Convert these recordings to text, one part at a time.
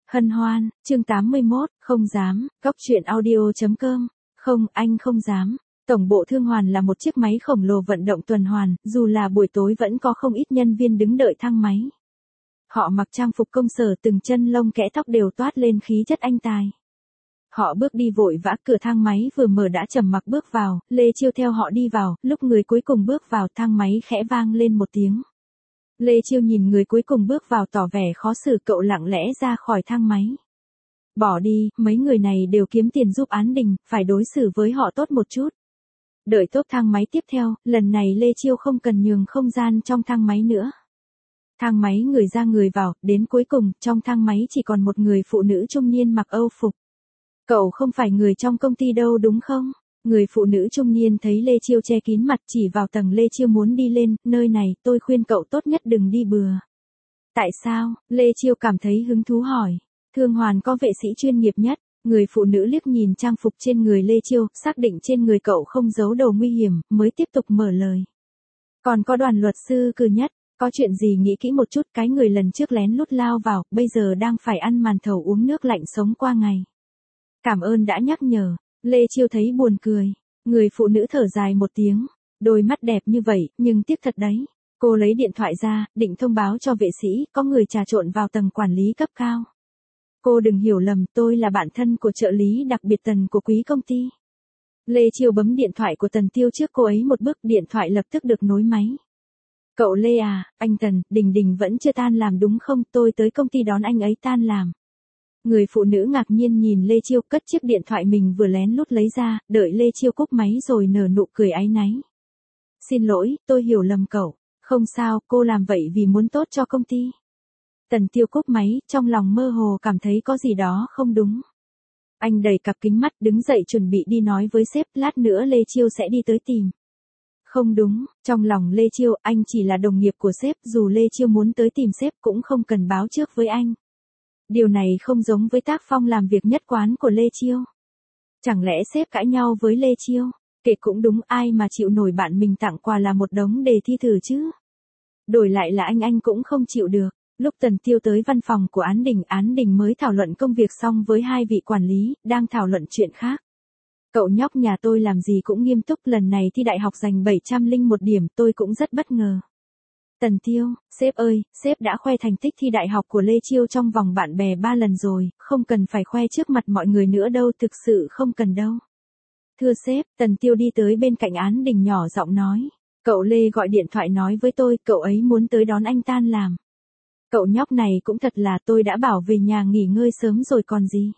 Hân hoan, chương 81, không dám, góc truyện audio.com, không, anh không dám. Tổng bộ Thương Hoàn là một chiếc máy khổng lồ vận động tuần hoàn, dù là buổi tối vẫn có không ít nhân viên đứng đợi thang máy. Họ mặc trang phục công sở, từng chân lông kẽ tóc đều toát lên khí chất anh tài. Họ bước đi vội vã, cửa thang máy vừa mở đã trầm mặc bước vào, Lê Chiêu theo họ đi vào, lúc người cuối cùng bước vào thang máy khẽ vang lên một tiếng. Lê Chiêu nhìn người cuối cùng bước vào tỏ vẻ khó xử, cậu lặng lẽ ra khỏi thang máy. Bỏ đi, mấy người này đều kiếm tiền giúp Án Đình, phải đối xử với họ tốt một chút. Đợi top thang máy tiếp theo, lần này Lê Chiêu không cần nhường không gian trong thang máy nữa. Thang máy người ra người vào, đến cuối cùng, trong thang máy chỉ còn một người phụ nữ trung niên mặc Âu phục. Cậu không phải người trong công ty đâu đúng không? Người phụ nữ trung niên thấy Lê Chiêu che kín mặt chỉ vào tầng Lê Chiêu muốn đi lên, nơi này tôi khuyên cậu tốt nhất đừng đi bừa. Tại sao? Lê Chiêu cảm thấy hứng thú hỏi. Thương Hoàn có vệ sĩ chuyên nghiệp nhất. Người phụ nữ liếc nhìn trang phục trên người Lê Chiêu, xác định trên người cậu không giấu đồ nguy hiểm, mới tiếp tục mở lời. Còn có đoàn luật sư cử nhất, có chuyện gì nghĩ kỹ một chút, cái người lần trước lén lút lao vào, bây giờ đang phải ăn màn thầu uống nước lạnh sống qua ngày. Cảm ơn đã nhắc nhở. Lê Chiêu thấy buồn cười. Người phụ nữ thở dài một tiếng. Đôi mắt đẹp như vậy, nhưng tiếc thật đấy. Cô lấy điện thoại ra, định thông báo cho vệ sĩ, có người trà trộn vào tầng quản lý cấp cao. Cô đừng hiểu lầm, tôi là bạn thân của trợ lý đặc biệt Tần của quý công ty. Lê Chiêu bấm điện thoại của Tần Tiêu trước cô ấy một bước, điện thoại lập tức được nối máy. Cậu Lê à, anh Tần, Đình Đình vẫn chưa tan làm đúng không, tôi tới công ty đón anh ấy tan làm. Người phụ nữ ngạc nhiên nhìn Lê Chiêu, cất chiếc điện thoại mình vừa lén lút lấy ra, đợi Lê Chiêu cúp máy rồi nở nụ cười áy náy. Xin lỗi, tôi hiểu lầm cậu. Không sao, cô làm vậy vì muốn tốt cho công ty. Tần Tiêu cúp máy, trong lòng mơ hồ cảm thấy có gì đó không đúng. Anh đẩy cặp kính mắt, đứng dậy chuẩn bị đi nói với sếp, lát nữa Lê Chiêu sẽ đi tới tìm. Không đúng, trong lòng Lê Chiêu, anh chỉ là đồng nghiệp của sếp, dù Lê Chiêu muốn tới tìm sếp cũng không cần báo trước với anh. Điều này không giống với tác phong làm việc nhất quán của Lê Chiêu. Chẳng lẽ sếp cãi nhau với Lê Chiêu? Kệ cũng đúng, ai mà chịu nổi bạn mình tặng quà là một đống đề thi thử chứ. Đổi lại là anh cũng không chịu được. Lúc Tần Tiêu tới văn phòng của Án Đình mới thảo luận công việc xong với hai vị quản lý, đang thảo luận chuyện khác. Cậu nhóc nhà tôi làm gì cũng nghiêm túc, lần này thi đại học giành 701 điểm, tôi cũng rất bất ngờ. Tần Tiêu, sếp ơi, sếp đã khoe thành tích thi đại học của Lê Chiêu trong vòng bạn bè 3 lần rồi, không cần phải khoe trước mặt mọi người nữa đâu, thực sự không cần đâu. Thưa sếp, Tần Tiêu đi tới bên cạnh Án Đình nhỏ giọng nói. Cậu Lê gọi điện thoại nói với tôi, cậu ấy muốn tới đón anh tan làm. Cậu nhóc này cũng thật là, tôi đã bảo về nhà nghỉ ngơi sớm rồi còn gì.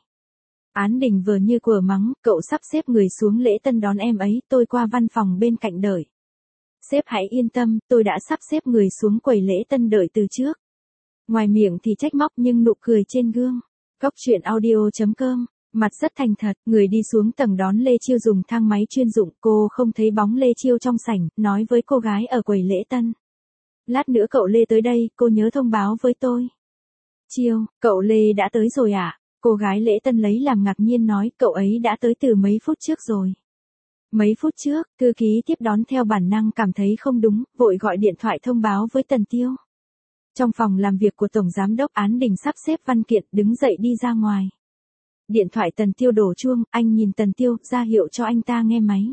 Án Đình vừa như quở mắng, cậu sắp xếp người xuống lễ tân đón em ấy, tôi qua văn phòng bên cạnh đợi. Sếp hãy yên tâm, tôi đã sắp xếp người xuống quầy lễ tân đợi từ trước. Ngoài miệng thì trách móc nhưng nụ cười trên gương. Góc truyện audio.com, mặt rất thành thật, người đi xuống tầng đón Lê Chiêu dùng thang máy chuyên dụng, cô không thấy bóng Lê Chiêu trong sảnh, nói với cô gái ở quầy lễ tân. Lát nữa cậu Lê tới đây, cô nhớ thông báo với tôi. Chiêu, cậu Lê đã tới rồi à? Cô gái lễ tân lấy làm ngạc nhiên nói, cậu ấy đã tới từ mấy phút trước rồi. Mấy phút trước, thư ký tiếp đón theo bản năng cảm thấy không đúng, vội gọi điện thoại thông báo với Tần Tiêu. Trong phòng làm việc của Tổng Giám đốc Án Đình sắp xếp văn kiện, đứng dậy đi ra ngoài. Điện thoại Tần Tiêu đổ chuông, anh nhìn Tần Tiêu, ra hiệu cho anh ta nghe máy.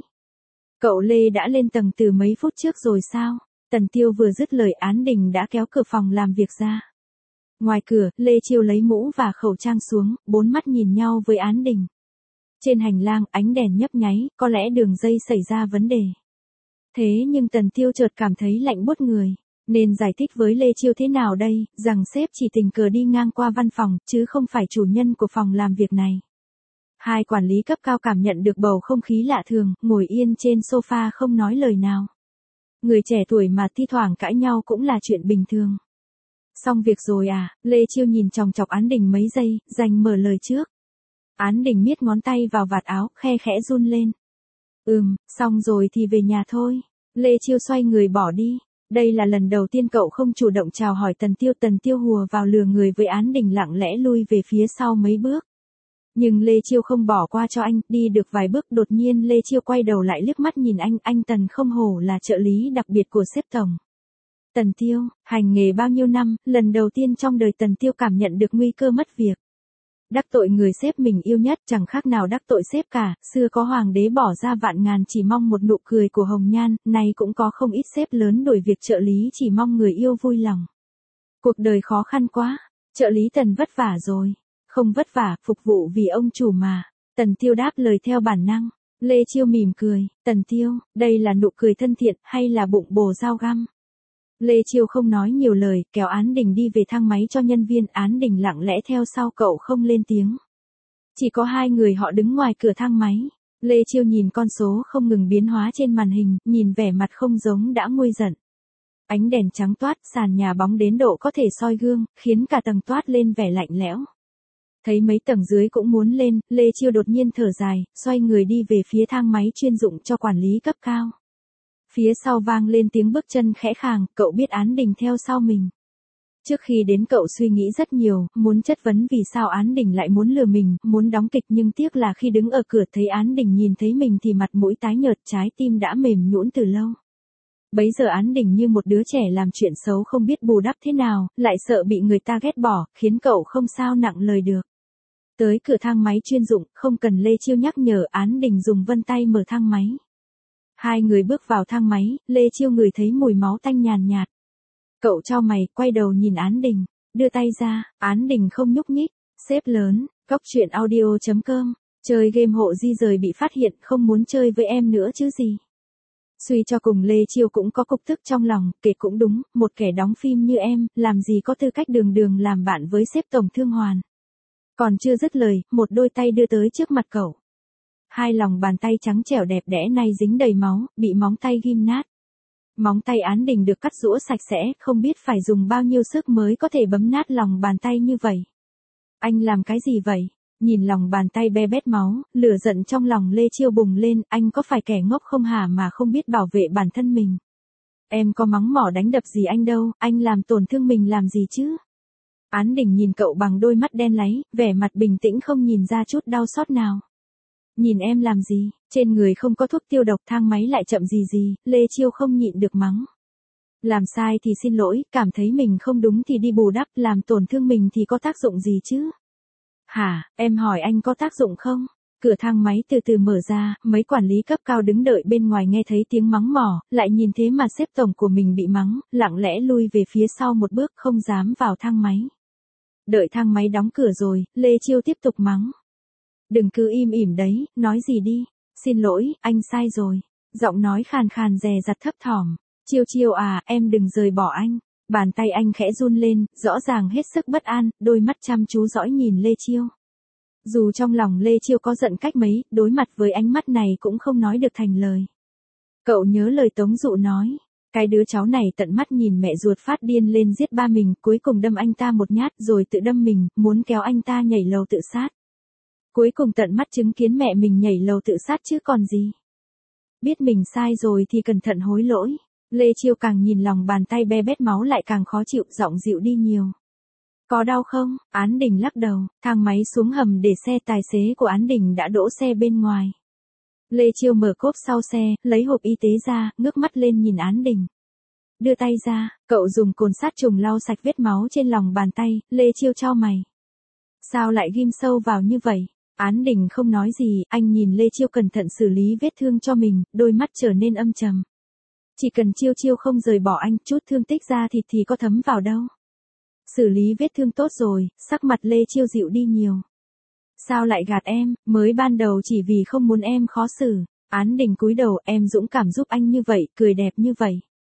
Cậu Lê đã lên tầng từ mấy phút trước rồi sao? Tần Tiêu vừa dứt lời, Án Đình đã kéo cửa phòng làm việc ra. Ngoài cửa, Lê Chiêu lấy mũ và khẩu trang xuống, bốn mắt nhìn nhau với Án Đình. Trên hành lang, ánh đèn nhấp nháy, có lẽ đường dây xảy ra vấn đề. Thế nhưng Tần Tiêu chợt cảm thấy lạnh buốt người. Nên giải thích với Lê Chiêu thế nào đây, rằng sếp chỉ tình cờ đi ngang qua văn phòng, chứ không phải chủ nhân của phòng làm việc này. Hai quản lý cấp cao cảm nhận được bầu không khí lạ thường, ngồi yên trên sofa không nói lời nào. Người trẻ tuổi mà thi thoảng cãi nhau cũng là chuyện bình thường. Xong việc rồi à? Lê Chiêu nhìn chòng chọc Án Đình mấy giây, dành mở lời trước. Án Đình miết ngón tay vào vạt áo, khe khẽ run lên. Xong rồi thì về nhà thôi. Lê Chiêu xoay người bỏ đi. Đây là lần đầu tiên cậu không chủ động chào hỏi Tần Tiêu hùa vào lừa người với Án Đình, lặng lẽ lui về phía sau mấy bước. Nhưng Lê Chiêu không bỏ qua cho anh, đi được vài bước đột nhiên Lê Chiêu quay đầu lại liếc mắt nhìn anh Tần không hổ là trợ lý đặc biệt của sếp Tổng. Tần Tiêu, hành nghề bao nhiêu năm, lần đầu tiên trong đời Tần Tiêu cảm nhận được nguy cơ mất việc. Đắc tội người sếp mình yêu nhất chẳng khác nào đắc tội sếp cả, xưa có hoàng đế bỏ ra vạn ngàn chỉ mong một nụ cười của hồng nhan, nay cũng có không ít sếp lớn đổi việc trợ lý chỉ mong người yêu vui lòng. Cuộc đời khó khăn quá, trợ lý Tần vất vả rồi. Không vất vả, phục vụ vì ông chủ mà. Tần Tiêu đáp lời theo bản năng. Lê Chiêu mỉm cười, Tần Tiêu, đây là nụ cười thân thiện hay là bụng bồ dao găm? Lê Chiêu không nói nhiều lời, kéo Án Đình đi về thang máy cho nhân viên. Án Đình lặng lẽ theo sau cậu không lên tiếng. Chỉ có hai người họ đứng ngoài cửa thang máy. Lê Chiêu nhìn con số không ngừng biến hóa trên màn hình, nhìn vẻ mặt không giống đã nguôi giận. Ánh đèn trắng toát, sàn nhà bóng đến độ có thể soi gương, khiến cả tầng toát lên vẻ lạnh lẽo. Thấy mấy tầng dưới cũng muốn lên, Lê Chiêu đột nhiên thở dài, xoay người đi về phía thang máy chuyên dụng cho quản lý cấp cao. Phía sau vang lên tiếng bước chân khẽ khàng, cậu biết Án Đình theo sau mình. Trước khi đến cậu suy nghĩ rất nhiều, muốn chất vấn vì sao Án Đình lại muốn lừa mình, muốn đóng kịch nhưng tiếc là khi đứng ở cửa thấy Án Đình nhìn thấy mình thì mặt mũi tái nhợt, trái tim đã mềm nhũn từ lâu. Bấy giờ Án Đình như một đứa trẻ làm chuyện xấu không biết bù đắp thế nào, lại sợ bị người ta ghét bỏ, khiến cậu không sao nặng lời được. Tới cửa thang máy chuyên dụng, không cần Lê Chiêu nhắc nhở, Án Đình dùng vân tay mở thang máy. Hai người bước vào thang máy, Lê Chiêu ngửi thấy mùi máu tanh nhàn nhạt. Cậu chau mày, quay đầu nhìn Án Đình, đưa tay ra, Án Đình không nhúc nhích. Sếp lớn, goctruyện.audio.com, chơi game hộ di rời bị phát hiện, không muốn chơi với em nữa chứ gì. Suy cho cùng Lê Chiêu cũng có cục tức trong lòng, kể cũng đúng, một kẻ đóng phim như em, làm gì có tư cách đường đường làm bạn với sếp tổng thương Hoàn. Còn chưa dứt lời, một đôi tay đưa tới trước mặt cậu. Hai lòng bàn tay trắng trẻo đẹp đẽ này dính đầy máu, bị móng tay ghim nát. Móng tay Án Đình được cắt rũa sạch sẽ, không biết phải dùng bao nhiêu sức mới có thể bấm nát lòng bàn tay như vậy. Anh làm cái gì vậy? Nhìn lòng bàn tay be bét máu, lửa giận trong lòng Lê Chiêu bùng lên, anh có phải kẻ ngốc không hả mà không biết bảo vệ bản thân mình? Em có mắng mỏ đánh đập gì anh đâu, anh làm tổn thương mình làm gì chứ? Án Đình nhìn cậu bằng đôi mắt đen láy, vẻ mặt bình tĩnh không nhìn ra chút đau xót nào. Nhìn em làm gì, trên người không có thuốc tiêu độc, thang máy lại chậm gì, Lê Chiêu không nhịn được mắng. Làm sai thì xin lỗi, cảm thấy mình không đúng thì đi bù đắp, làm tổn thương mình thì có tác dụng gì chứ? Hả, em hỏi anh có tác dụng không? Cửa thang máy từ từ mở ra, mấy quản lý cấp cao đứng đợi bên ngoài nghe thấy tiếng mắng mỏ, lại nhìn thế mà sếp tổng của mình bị mắng, lặng lẽ lui về phía sau một bước không dám vào thang máy. Đợi thang máy đóng cửa rồi, Lê Chiêu tiếp tục mắng. Đừng cứ im ỉm đấy, nói gì đi. Xin lỗi, anh sai rồi. Giọng nói khàn khàn dè dặt thấp thỏm. Chiêu Chiêu à, em đừng rời bỏ anh. Bàn tay anh khẽ run lên, rõ ràng hết sức bất an, đôi mắt chăm chú dõi nhìn Lê Chiêu. Dù trong lòng Lê Chiêu có giận cách mấy, đối mặt với ánh mắt này cũng không nói được thành lời. Cậu nhớ lời Tống Dụ nói. Cái đứa cháu này tận mắt nhìn mẹ ruột phát điên lên giết ba mình, cuối cùng đâm anh ta một nhát rồi tự đâm mình, muốn kéo anh ta nhảy lầu tự sát. Cuối cùng tận mắt chứng kiến mẹ mình nhảy lầu tự sát chứ còn gì. Biết mình sai rồi thì cẩn thận hối lỗi. Lê Chiêu càng nhìn lòng bàn tay be bét máu lại càng khó chịu, giọng dịu đi nhiều. Có đau không? Án Đình lắc đầu, thang máy xuống hầm để xe, tài xế của Án Đình đã đỗ xe bên ngoài. Lê Chiêu mở cốp sau xe, lấy hộp y tế ra, ngước mắt lên nhìn Án Đình. Đưa tay ra, cậu dùng cồn sát trùng lau sạch vết máu trên lòng bàn tay, Lê Chiêu chau mày. Sao lại ghim sâu vào như vậy? Án Đình không nói gì, anh nhìn Lê Chiêu cẩn thận xử lý vết thương cho mình, đôi mắt trở nên âm trầm. Chỉ cần Chiêu không rời bỏ anh, chút thương tích ra thịt thì có thấm vào đâu. Xử lý vết thương tốt rồi, sắc mặt Lê Chiêu dịu đi nhiều. Sao lại gạt em, mới ban đầu chỉ vì không muốn em khó xử. Án Đình cúi đầu, em dũng cảm giúp anh như vậy, cười đẹp như vậy.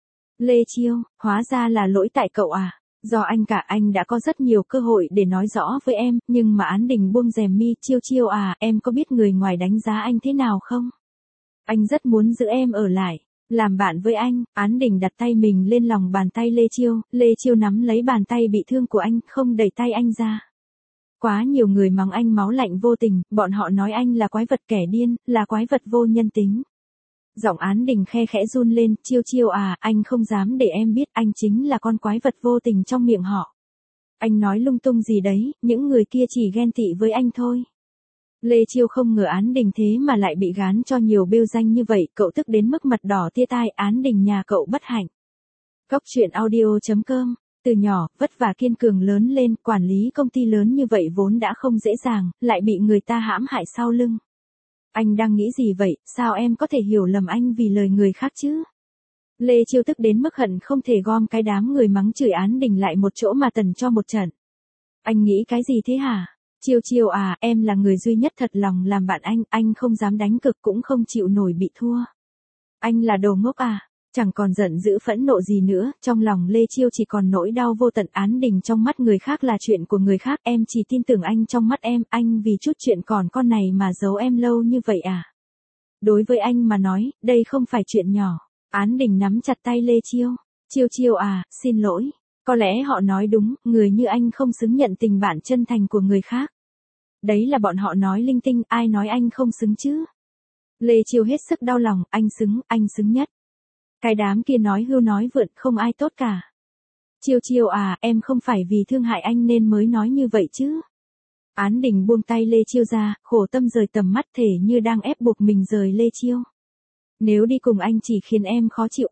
Lê Chiêu, hóa ra là lỗi tại cậu à. Do anh cả, anh đã có rất nhiều cơ hội để nói rõ với em, nhưng mà Án Đình buông rèm mi. Chiêu à, em có biết người ngoài đánh giá anh thế nào không? Anh rất muốn giữ em ở lại, làm bạn với anh. Án Đình đặt tay mình lên lòng bàn tay Lê Chiêu nắm lấy bàn tay bị thương của anh, không đẩy tay anh ra. Quá nhiều người mắng anh máu lạnh vô tình, bọn họ nói anh là quái vật kẻ điên, là quái vật vô nhân tính. Giọng Án Đình khe khẽ run lên, Chiêu à, anh không dám để em biết anh chính là con quái vật vô tình trong miệng họ. Anh nói lung tung gì đấy, những người kia chỉ ghen tị với anh thôi. Lê Chiêu không ngờ Án Đình thế mà lại bị gán cho nhiều bêu danh như vậy, cậu tức đến mức mặt đỏ tia tai. Án Đình nhà cậu bất hạnh. Goctruyện audio.com Từ nhỏ, vất vả kiên cường lớn lên, quản lý công ty lớn như vậy vốn đã không dễ dàng, lại bị người ta hãm hại sau lưng. Anh đang nghĩ gì vậy, sao em có thể hiểu lầm anh vì lời người khác chứ? Lê Chiêu tức đến mức hận không thể gom cái đám người mắng chửi Án Đình lại một chỗ mà tần cho một trận. Anh nghĩ cái gì thế hả? Chiêu Chiêu à, em là người duy nhất thật lòng làm bạn anh không dám đánh cực cũng không chịu nổi bị thua. Anh là đồ ngốc à? Chẳng còn giận dữ phẫn nộ gì nữa, trong lòng Lê Chiêu chỉ còn nỗi đau vô tận. Án Đình trong mắt người khác là chuyện của người khác, em chỉ tin tưởng anh trong mắt em, anh vì chút chuyện còn con này mà giấu em lâu như vậy à? Đối với anh mà nói, đây không phải chuyện nhỏ. Án Đình nắm chặt tay Lê Chiêu. Chiêu Chiêu à, xin lỗi. Có lẽ họ nói đúng, người như anh không xứng nhận tình bạn chân thành của người khác. Đấy là bọn họ nói linh tinh, ai nói anh không xứng chứ? Lê Chiêu hết sức đau lòng, anh xứng nhất. Cái đám kia nói hưu nói vượn, không ai tốt cả. Chiêu Chiêu à, em không phải vì thương hại anh nên mới nói như vậy chứ? Án Đình buông tay Lê Chiêu ra, khổ tâm rời tầm mắt thể như đang ép buộc mình rời Lê Chiêu. Nếu đi cùng anh chỉ khiến em khó chịu,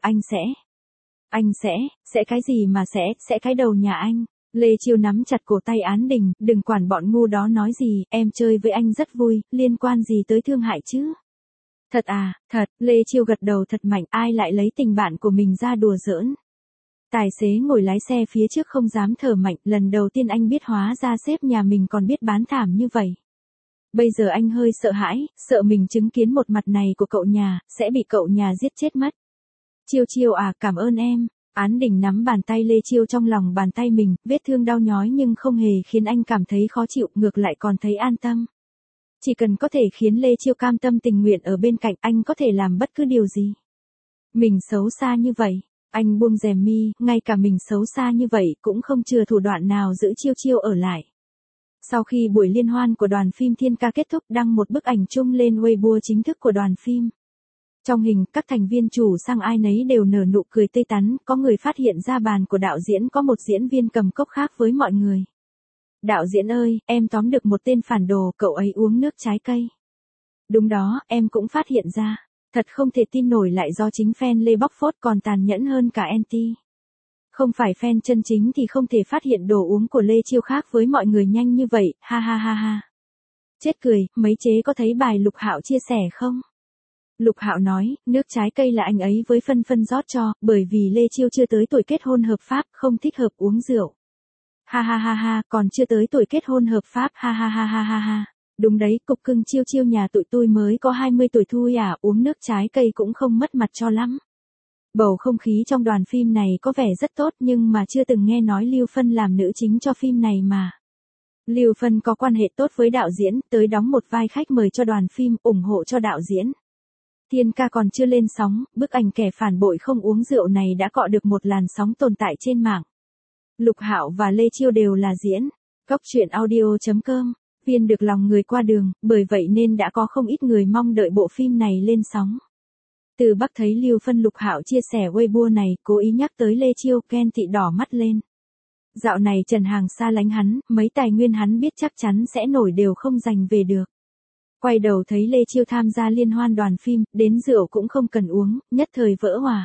anh sẽ cái gì mà sẽ cái đầu nhà anh. Lê Chiêu nắm chặt cổ tay Án Đình, đừng quản bọn ngu đó nói gì, em chơi với anh rất vui, liên quan gì tới thương hại chứ? Thật à, thật, Lê Chiêu gật đầu thật mạnh, ai lại lấy tình bạn của mình ra đùa giỡn. Tài xế ngồi lái xe phía trước không dám thở mạnh, lần đầu tiên anh biết hóa ra sếp nhà mình còn biết bán thảm như vậy. Bây giờ anh hơi sợ hãi, sợ mình chứng kiến một mặt này của cậu nhà, sẽ bị cậu nhà giết chết mất. Chiêu Chiêu à, cảm ơn em. Án Đình nắm bàn tay Lê Chiêu trong lòng bàn tay mình, vết thương đau nhói nhưng không hề khiến anh cảm thấy khó chịu, ngược lại còn thấy an tâm. Chỉ cần có thể khiến Lê Chiêu cam tâm tình nguyện ở bên cạnh, anh có thể làm bất cứ điều gì. Mình xấu xa như vậy, anh buông rèm mi, ngay cả mình xấu xa như vậy cũng không chừa thủ đoạn nào giữ Chiêu Chiêu ở lại. Sau khi buổi liên hoan của đoàn phim Thiên Ca kết thúc, đăng một bức ảnh chung lên Weibo chính thức của đoàn phim. Trong hình, các thành viên chủ sang ai nấy đều nở nụ cười tươi tắn, có người phát hiện ra bàn của đạo diễn có một diễn viên cầm cốc khác với mọi người. Đạo diễn ơi, em tóm được một tên phản đồ, cậu ấy uống nước trái cây. Đúng đó, em cũng phát hiện ra. Thật không thể tin nổi, lại do chính fan Lê Bóc Phốt còn tàn nhẫn hơn cả anti. Không phải fan chân chính thì không thể phát hiện đồ uống của Lê Chiêu khác với mọi người nhanh như vậy, ha ha ha ha. Chết cười, mấy chế có thấy bài Lục Hạo chia sẻ không? Lục Hạo nói, nước trái cây là anh ấy với phân phân rót cho, bởi vì Lê Chiêu chưa tới tuổi kết hôn hợp pháp, không thích hợp uống rượu. Ha ha ha ha, còn chưa tới tuổi kết hôn hợp pháp, ha ha ha ha ha ha. Đúng đấy, cục cưng Chiêu Chiêu nhà tụi tôi mới có 20 tuổi thôi à, uống nước trái cây cũng không mất mặt cho lắm. Bầu không khí trong đoàn phim này có vẻ rất tốt nhưng mà chưa từng nghe nói Lưu Phân làm nữ chính cho phim này mà. Lưu Phân có quan hệ tốt với đạo diễn, tới đóng một vai khách mời cho đoàn phim, ủng hộ cho đạo diễn. Thiên Ca còn chưa lên sóng, bức ảnh kẻ phản bội không uống rượu này đã cọ được một làn sóng tồn tại trên mạng. Lục Hạo và Lê Chiêu đều là diễn. Góc truyện audio.com, viên được lòng người qua đường, bởi vậy nên đã có không ít người mong đợi bộ phim này lên sóng. Từ Bắc thấy Lưu Phân Lục Hạo chia sẻ Weibo này, cố ý nhắc tới Lê Chiêu, ghen tị đỏ mắt lên. Dạo này Trần Hàng xa lánh hắn, mấy tài nguyên hắn biết chắc chắn sẽ nổi đều không giành về được. Quay đầu thấy Lê Chiêu tham gia liên hoan đoàn phim, đến rượu cũng không cần uống, nhất thời vỡ hòa.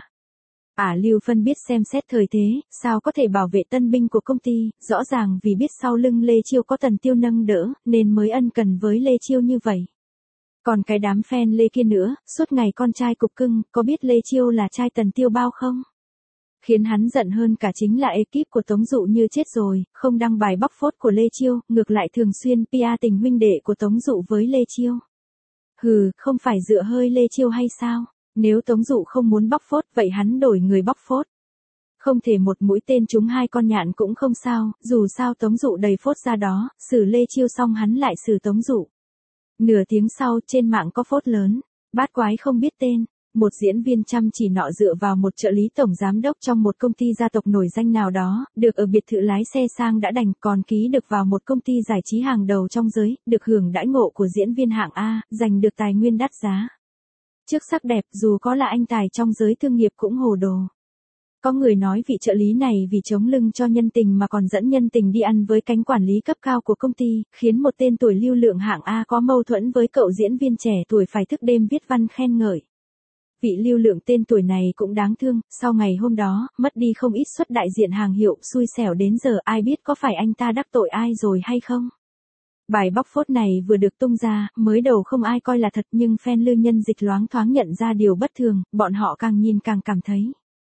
Lưu Phân biết xem xét thời thế, sao có thể bảo vệ tân binh của công ty, rõ ràng vì biết sau lưng Lê Chiêu có Tần Tiêu nâng đỡ, nên mới ân cần với Lê Chiêu như vậy. Còn cái đám fan Lê kia nữa, suốt ngày con trai cục cưng, có biết Lê Chiêu là trai Tần Tiêu bao không? Khiến hắn giận hơn cả chính là ekip của Tống Dụ như chết rồi, không đăng bài bóc phốt của Lê Chiêu, ngược lại thường xuyên PR tình huynh đệ của Tống Dụ với Lê Chiêu. Hừ, không phải dựa hơi Lê Chiêu hay sao? Nếu Tống Dụ không muốn bóc phốt, vậy hắn đổi người bóc phốt. Không thể một mũi tên trúng hai con nhạn cũng không sao, dù sao Tống Dụ đầy phốt ra đó, xử Lê Chiêu xong hắn lại xử Tống Dụ. Nửa tiếng sau, trên mạng có phốt lớn, bát quái không biết tên. Một diễn viên chăm chỉ nọ dựa vào một trợ lý tổng giám đốc trong một công ty gia tộc nổi danh nào đó, được ở biệt thự lái xe sang đã đành, còn ký được vào một công ty giải trí hàng đầu trong giới, được hưởng đãi ngộ của diễn viên hạng A, giành được tài nguyên đắt giá. Trước sắc đẹp, dù có là anh tài trong giới thương nghiệp cũng hồ đồ. Có người nói vị trợ lý này vì chống lưng cho nhân tình mà còn dẫn nhân tình đi ăn với cánh quản lý cấp cao của công ty, khiến một tên tuổi lưu lượng hạng A có mâu thuẫn với cậu diễn viên trẻ tuổi phải thức đêm viết văn khen ngợi. vị Lưu Lượng tên tuổi này cũng đáng thương, sau ngày hôm đó, mất đi không ít suất đại diện hàng hiệu, xui xẻo đến giờ ai biết có phải anh ta đắc tội ai rồi hay không. Bài bóc phốt này vừa được tung ra, mới đầu không ai coi là thật nhưng fan Lưu Nhân Dịch loáng thoáng nhận ra điều bất thường, bọn họ càng nhìn càng cảm thấy.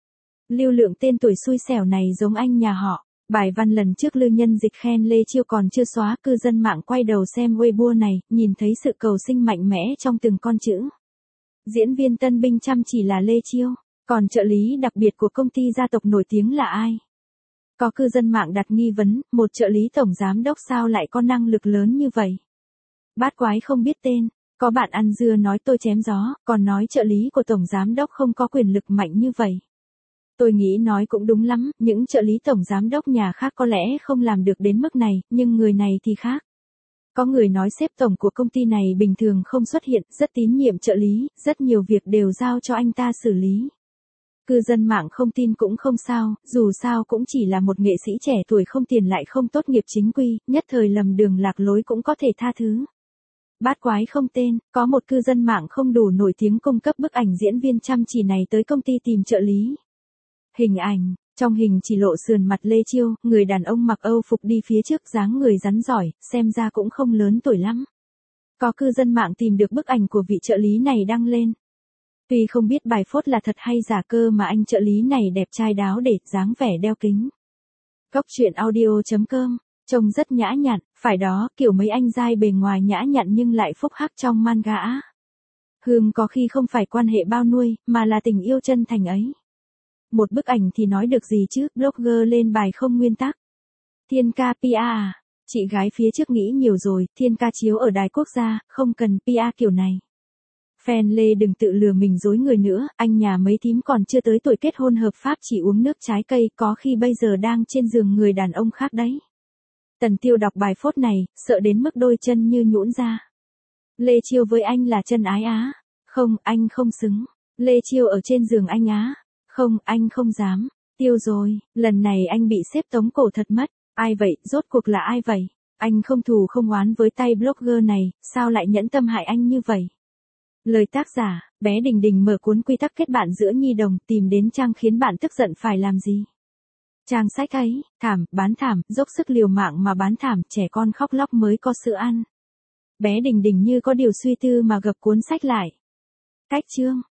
Lưu Lượng tên tuổi xui xẻo này giống anh nhà họ. Bài văn lần trước Lưu Nhân Dịch khen Lê Chiêu còn chưa xóa, cư dân mạng quay đầu xem Weibo này, nhìn thấy sự cầu sinh mạnh mẽ trong từng con chữ. Diễn viên tân binh chăm chỉ là Lê Chiêu, còn trợ lý đặc biệt của công ty gia tộc nổi tiếng là ai? Có cư dân mạng đặt nghi vấn, một trợ lý tổng giám đốc sao lại có năng lực lớn như vậy? Bát quái không biết tên, có bạn ăn dưa nói tôi chém gió, còn nói trợ lý của tổng giám đốc không có quyền lực mạnh như vậy. Tôi nghĩ nói cũng đúng lắm, những trợ lý tổng giám đốc nhà khác có lẽ không làm được đến mức này, nhưng người này thì khác. Có người nói sếp tổng của công ty này bình thường không xuất hiện, rất tín nhiệm trợ lý, rất nhiều việc đều giao cho anh ta xử lý. Cư dân mạng không tin cũng không sao, dù sao cũng chỉ là một nghệ sĩ trẻ tuổi không tiền lại không tốt nghiệp chính quy, nhất thời lầm đường lạc lối cũng có thể tha thứ. Bát quái không tên, có một cư dân mạng không đủ nổi tiếng cung cấp bức ảnh diễn viên chăm chỉ này tới công ty tìm trợ lý. Hình ảnh, trong hình chỉ lộ sườn mặt Lê Chiêu, người đàn ông mặc Âu phục đi phía trước dáng người rắn giỏi, xem ra cũng không lớn tuổi lắm. Có cư dân mạng tìm được bức ảnh của vị trợ lý này đăng lên. Tuy không biết bài phốt là thật hay giả cơ mà anh trợ lý này đẹp trai đáo để dáng vẻ đeo kính. Góc truyện audio.com, trông rất nhã nhặn, phải đó, kiểu mấy anh giai bề ngoài nhã nhặn nhưng lại phúc hắc trong manga. Hương có khi không phải quan hệ bao nuôi, mà là tình yêu chân thành ấy. Một bức ảnh thì nói được gì chứ, blogger lên bài không nguyên tắc. Thiên ca PR à? Chị gái phía trước nghĩ nhiều rồi, Thiên ca chiếu ở đài quốc gia, không cần PR kiểu này. Fan Lê đừng tự lừa mình dối người nữa, anh nhà mấy thím còn chưa tới tuổi kết hôn hợp pháp chỉ uống nước trái cây, có khi bây giờ đang trên giường người đàn ông khác đấy. Tần Tiêu đọc bài phốt này, sợ đến mức đôi chân như nhũn ra. Lê Chiêu với anh là chân ái á. Không, anh không xứng. Lê Chiêu ở trên giường anh á. Không, anh không dám. Tiêu rồi, lần này anh bị sếp tống cổ thật mất. Ai vậy, rốt cuộc là ai vậy? Anh không thù không oán với tay blogger này, sao lại nhẫn tâm hại anh như vậy? Lời tác giả, bé Đình Đình mở cuốn quy tắc kết bạn giữa nhi đồng, tìm đến trang khiến bạn tức giận phải làm gì? Trang sách ấy, thảm, bán thảm, dốc sức liều mạng mà bán thảm, trẻ con khóc lóc mới có sữa ăn. Bé Đình Đình như có điều suy tư mà gập cuốn sách lại. Cách chương